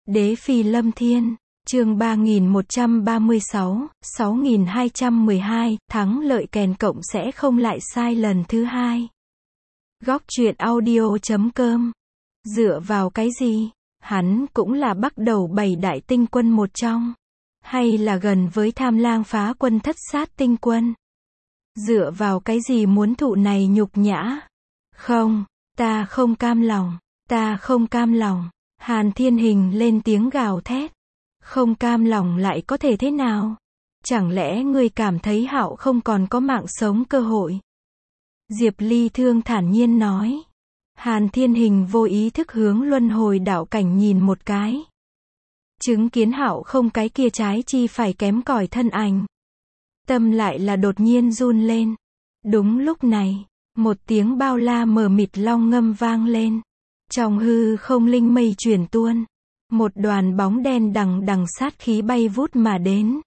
Đế phi lâm thiên, chương 3136, 6212, thắng lợi kèn cộng sẽ không lại sai lần thứ hai. Góc truyện audio.com. Dựa vào cái gì? Hắn cũng là bắt đầu 7 đại tinh quân một trong. Hay là gần với Tham Lang phá quân thất sát tinh quân? Dựa vào cái gì muốn thụ này nhục nhã? Không, ta không cam lòng, ta không cam lòng. Hàn Thiên Hình lên tiếng gào thét. Không cam lòng lại có thể thế nào? Chẳng lẽ ngươi cảm thấy Hạo không còn có mạng sống cơ hội? Diệp Ly Thương thản nhiên nói. Hàn Thiên Hình vô ý thức hướng luân hồi đạo cảnh nhìn một cái. Chứng kiến Hạo không cái kia trái chi phải kém cỏi thân ảnh. Tâm lại là đột nhiên run lên. Đúng lúc này, một tiếng bao la mờ mịt long ngâm vang lên. Trong hư không linh mây chuyển tuôn. Một đoàn bóng đen đằng đằng sát khí bay vút mà đến.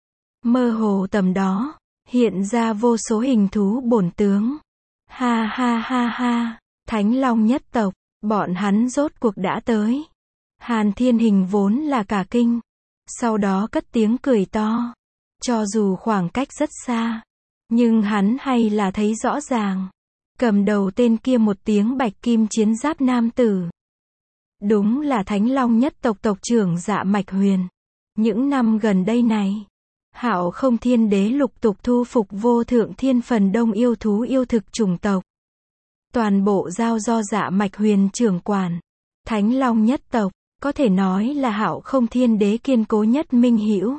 Mơ hồ tầm đó, hiện ra vô số hình thú bổn tướng. Ha ha ha ha, Thánh Long nhất tộc, bọn hắn rốt cuộc đã tới. Hàn Thiên Hình vốn là cả kinh. Sau đó cất tiếng cười to. Cho dù khoảng cách rất xa, nhưng hắn hay là thấy rõ ràng. Cầm đầu tên kia một tiếng bạch kim chiến giáp nam tử. Đúng là Thánh Long nhất tộc tộc trưởng Dạ Mạch Huyền. Những năm gần đây này, Hạo không thiên đế lục tục thu phục vô thượng thiên phần đông yêu thú yêu thực chủng tộc. Toàn bộ giao do Dạ Mạch Huyền trưởng quản. Thánh Long nhất tộc, có thể nói là Hạo không thiên đế kiên cố nhất minh hữu.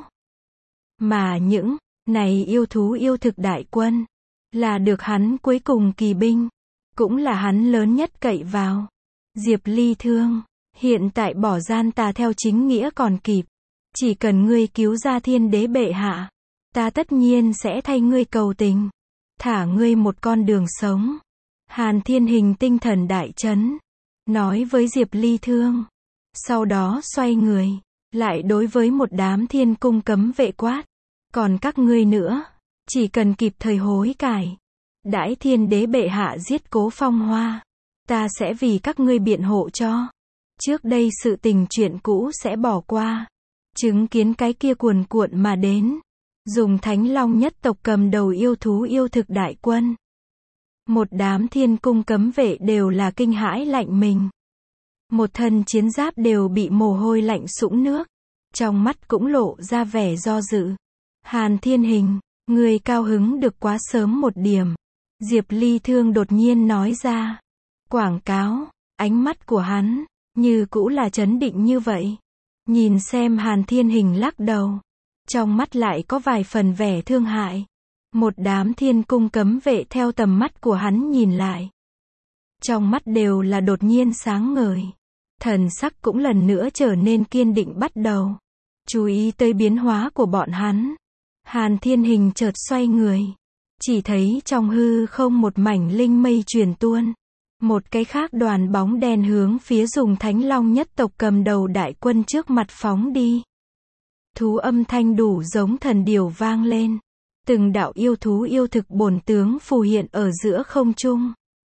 Mà những này yêu thú yêu thực đại quân, là được hắn cuối cùng kỳ binh, cũng là hắn lớn nhất cậy vào. Diệp Ly Thương, hiện tại bỏ gian tà theo chính nghĩa còn kịp. Chỉ cần ngươi cứu ra thiên đế bệ hạ, ta tất nhiên sẽ thay ngươi cầu tình, thả ngươi một con đường sống. Hàn Thiên Hình tinh thần đại chấn, nói với Diệp Ly Thương. Sau đó xoay người, lại đối với một đám thiên cung cấm vệ quát. Còn các ngươi nữa, chỉ cần kịp thời hối cải. Đãi thiên đế bệ hạ giết Cố Phong Hoa, ta sẽ vì các ngươi biện hộ cho. Trước đây sự tình chuyện cũ sẽ bỏ qua. Chứng kiến cái kia cuồn cuộn mà đến. Dùng Thánh Long nhất tộc cầm đầu yêu thú yêu thực đại quân. Một đám thiên cung cấm vệ đều là kinh hãi lạnh mình. Một thân chiến giáp đều bị mồ hôi lạnh sũng nước. Trong mắt cũng lộ ra vẻ do dự. Hàn Thiên Hình, người cao hứng được quá sớm một điểm. Diệp Ly Thương đột nhiên nói ra. Quảng cáo, ánh mắt của hắn, như cũ là chấn định như vậy. Nhìn xem Hàn Thiên Hình lắc đầu. Trong mắt lại có vài phần vẻ thương hại. Một đám thiên cung cấm vệ theo tầm mắt của hắn nhìn lại. Trong mắt đều là đột nhiên sáng ngời. Thần sắc cũng lần nữa trở nên kiên định bắt đầu. Chú ý tới biến hóa của bọn hắn. Hàn Thiên Hình chợt xoay người. Chỉ thấy trong hư không một mảnh linh mây truyền tuôn. Một cái khác đoàn bóng đen hướng phía dùng Thánh Long nhất tộc cầm đầu đại quân trước mặt phóng đi. Thú âm thanh đủ giống thần điểu vang lên. Từng đạo yêu thú yêu thực bổn tướng phù hiện ở giữa không trung.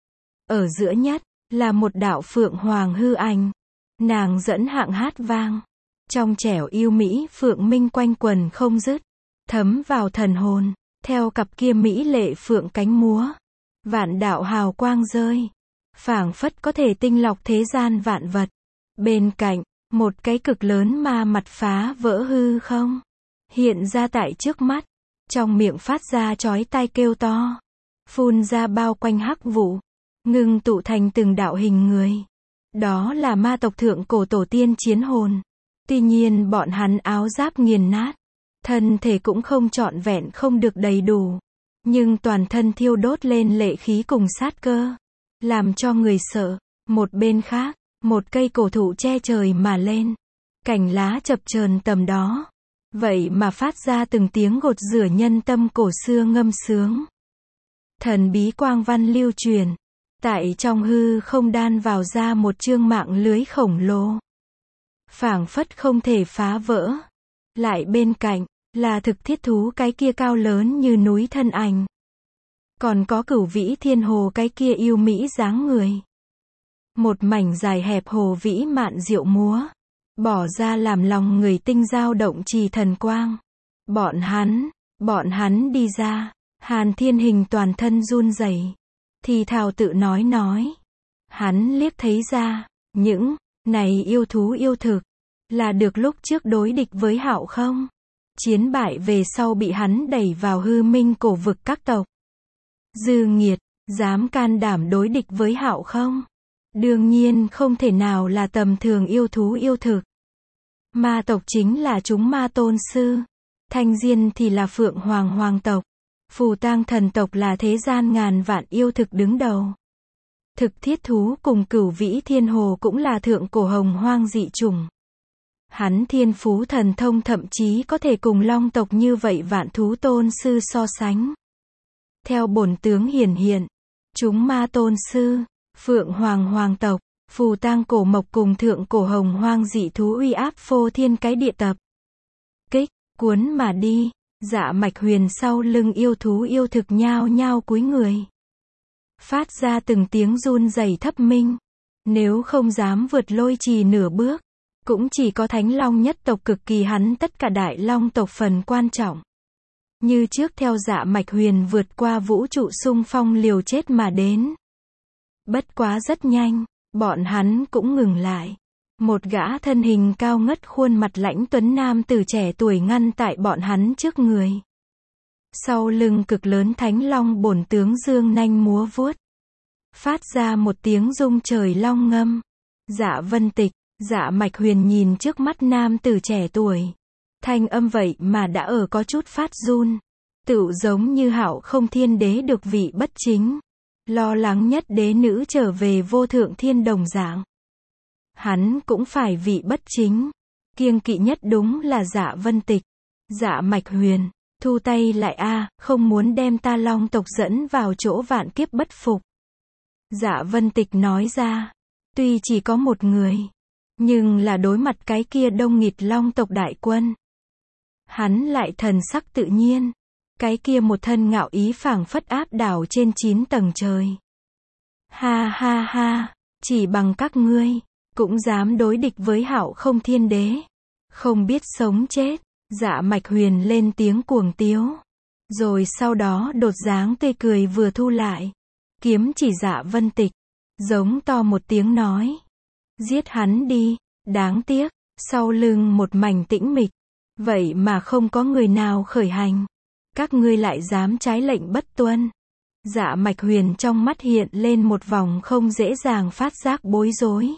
Ở giữa nhất, là một đạo phượng hoàng hư ảnh. Nàng dẫn hạng hát vang. Trong trẻo yêu mỹ phượng minh quanh quần không dứt. Thấm vào thần hồn. Theo cặp kia mỹ lệ phượng cánh múa. Vạn đạo hào quang rơi. Phảng phất có thể tinh lọc thế gian vạn vật. Bên cạnh, một cái cực lớn ma mặt phá vỡ hư không. Hiện ra tại trước mắt. Trong miệng phát ra chói tai kêu to. Phun ra bao quanh hắc vụ. Ngưng tụ thành từng đạo hình người. Đó là ma tộc thượng cổ tổ tiên chiến hồn. Tuy nhiên bọn hắn áo giáp nghiền nát. Thân thể cũng không trọn vẹn không được đầy đủ. Nhưng toàn thân thiêu đốt lên lệ khí cùng sát cơ. Làm cho người sợ. Một bên khác, một cây cổ thụ che trời mà lên. Cành lá chập chờn tầm đó. Vậy mà phát ra từng tiếng gột rửa nhân tâm cổ xưa ngâm sướng. Thần bí quang văn lưu truyền. Tại trong hư không đan vào ra một chương mạng lưới khổng lồ. Phảng phất không thể phá vỡ. Lại bên cạnh, là thực thiết thú cái kia cao lớn như núi thân ảnh. Còn có Cửu Vĩ Thiên Hồ cái kia yêu mỹ dáng người. Một mảnh dài hẹp hồ vĩ mạn diệu múa. bỏ ra làm lòng người tinh dao động trì thần quang. Bọn hắn đi ra, Hàn Thiên Hình toàn thân run rẩy, thì thào tự nói. Hắn liếc thấy ra, những này yêu thú yêu thực, là được lúc trước đối địch với Hạo không? Chiến bại về sau bị hắn đẩy vào hư minh cổ vực các tộc. Dư nghiệt, dám can đảm đối địch với Hạo không? Đương nhiên không thể nào là tầm thường yêu thú yêu thực. Ma tộc chính là chúng ma tôn sư. Thanh Diên thì là Phượng Hoàng hoàng tộc. Phù Tang thần tộc là thế gian ngàn vạn yêu thực đứng đầu. Thực thiết thú cùng Cửu Vĩ Thiên Hồ cũng là thượng cổ hồng hoang dị chủng. Hắn thiên phú thần thông thậm chí có thể cùng long tộc như vậy vạn thú tôn sư so sánh. Theo bổn tướng hiển hiện, chúng ma tôn sư, Phượng Hoàng hoàng tộc, Phù Tang cổ mộc cùng thượng cổ hồng hoang dị thú uy áp phô thiên cái địa tập. Kích, cuốn mà đi, Dạ Mạch Huyền sau lưng yêu thú yêu thực nhao nhao cúi người. Phát ra từng tiếng run rẩy thấp minh. Nếu không dám vượt lôi trì nửa bước, cũng chỉ có Thánh Long nhất tộc cực kỳ hắn tất cả đại long tộc phần quan trọng. Như trước theo Dạ Mạch Huyền vượt qua vũ trụ xung phong liều chết mà đến. Bất quá rất nhanh, bọn hắn cũng ngừng lại. Một gã thân hình cao ngất khuôn mặt lãnh tuấn nam tử trẻ tuổi ngăn tại bọn hắn trước người. Sau lưng cực lớn Thánh Long bổn tướng dương nanh múa vuốt. Phát ra một tiếng rung trời long ngâm. Dạ Vân Tịch, Dạ Mạch Huyền nhìn trước mắt nam tử trẻ tuổi. Thanh âm vậy mà đã ở có chút phát run. Tựu giống như Hạo không thiên đế được vị bất chính. Lo lắng nhất đế nữ trở về vô thượng thiên đồng dạng. Hắn cũng phải vị bất chính. Kiêng kỵ nhất đúng là Dạ Vân Tịch. Dạ Mạch Huyền, thu tay lại a, không muốn đem ta long tộc dẫn vào chỗ vạn kiếp bất phục. Dạ Vân Tịch nói ra, tuy chỉ có một người, nhưng là đối mặt cái kia đông nghịt long tộc đại quân. Hắn lại thần sắc tự nhiên, cái kia một thân ngạo ý phảng phất áp đảo trên 9 tầng trời. Ha ha ha, chỉ bằng các ngươi, cũng dám đối địch với Hạo không thiên đế. Không biết sống chết, Dạ Mạch Huyền lên tiếng cuồng tiếu. Rồi sau đó đột dáng tươi cười vừa thu lại. Kiếm chỉ Dạ Vân Tịch, giống to một tiếng nói. Giết hắn đi, đáng tiếc, sau lưng một mảnh tĩnh mịch. Vậy mà không có người nào khởi hành. Các ngươi lại dám trái lệnh bất tuân. Dạ Mạch Huyền trong mắt hiện lên một vòng không dễ dàng phát giác bối rối.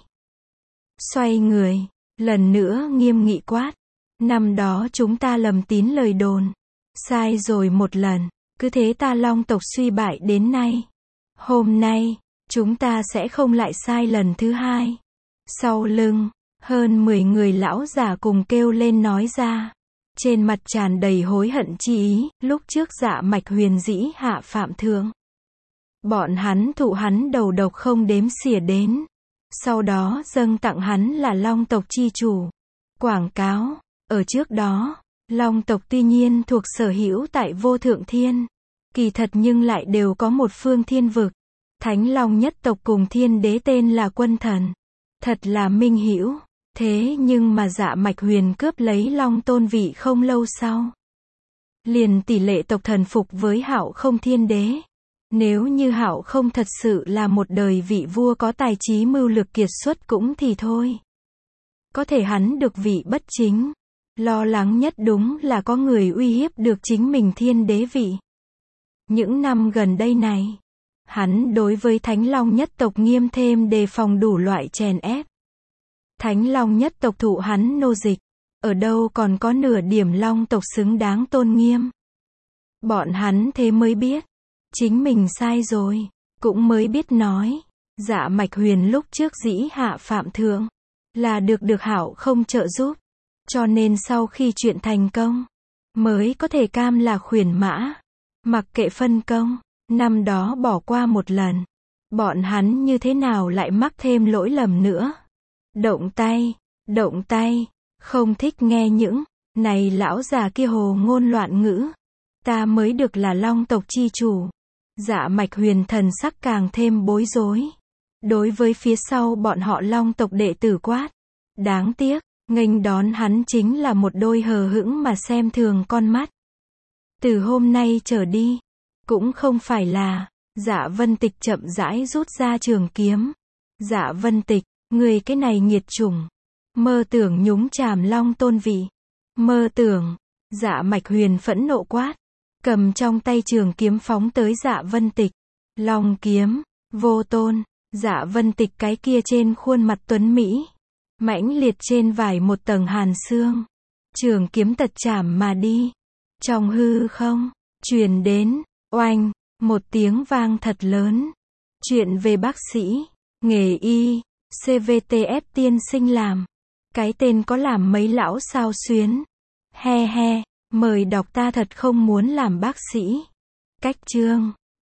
Xoay người, lần nữa nghiêm nghị quát. Năm đó chúng ta lầm tín lời đồn. Sai rồi một lần, cứ thế ta long tộc suy bại đến nay. Hôm nay, chúng ta sẽ không lại sai lần thứ hai. Sau lưng, hơn 10 người lão già cùng kêu lên nói ra. Trên mặt tràn đầy hối hận chi ý, lúc trước Dạ Mạch Huyền dĩ hạ phạm thượng. Bọn hắn thụ hắn đầu độc không đếm xỉa đến. Sau đó dâng tặng hắn là long tộc chi chủ. Quảng cáo, ở trước đó, long tộc tuy nhiên thuộc sở hữu tại vô thượng thiên. Kỳ thật nhưng lại đều có một phương thiên vực. Thánh Long nhất tộc cùng thiên đế tên là Quân Thần. Thật là minh hữu. Thế nhưng mà Dạ Mạch Huyền cướp lấy long tôn vị không lâu sau. Liền tỷ lệ tộc thần phục với Hạo không thiên đế. Nếu như Hạo không thật sự là một đời vị vua có tài trí mưu lược kiệt xuất cũng thì thôi. Có thể hắn được vị bất chính. Lo lắng nhất đúng là có người uy hiếp được chính mình thiên đế vị. Những năm gần đây này, hắn đối với Thánh Long nhất tộc nghiêm thêm đề phòng đủ loại chèn ép. Thánh Long nhất tộc thụ hắn nô dịch, ở đâu còn có nửa điểm long tộc xứng đáng tôn nghiêm. Bọn hắn thế mới biết, chính mình sai rồi, cũng mới biết nói, Dạ Mạch Huyền lúc trước dĩ hạ phạm thượng, là được Hạo không trợ giúp, cho nên sau khi chuyện thành công, mới có thể cam là khuyển mã, mặc kệ phân công, năm đó bỏ qua một lần, bọn hắn như thế nào lại mắc thêm lỗi lầm nữa. Động tay, không thích nghe những này lão già kia hồ ngôn loạn ngữ. Ta mới được là long tộc chi chủ. Dạ Mạch Huyền thần sắc càng thêm bối rối. Đối với phía sau bọn họ long tộc đệ tử quát. Đáng tiếc, Nghênh đón hắn chính là một đôi hờ hững mà xem thường con mắt. Từ hôm nay trở đi, cũng không phải là, Dạ Vân Tịch chậm rãi rút ra trường kiếm. Dạ Vân Tịch, người cái này nghiệt chủng. Mơ tưởng nhúng chàm Long tôn vị. Mơ tưởng, Dạ Mạch Huyền phẫn nộ quát. Cầm trong tay trường kiếm phóng tới Dạ Vân Tịch. Long kiếm, vô tôn, Dạ Vân Tịch cái kia trên khuôn mặt tuấn Mỹ. Mãnh liệt trên vải một tầng hàn xương. Trường kiếm tật chảm mà đi. Trong hư không, truyền đến, oanh, một tiếng vang thật lớn. Chuyện về bác sĩ, nghề y, CVTF tiên sinh làm. Cái tên có làm mấy lão sao xuyến. He he, mời đọc ta thật không muốn làm bác sĩ. Cách chương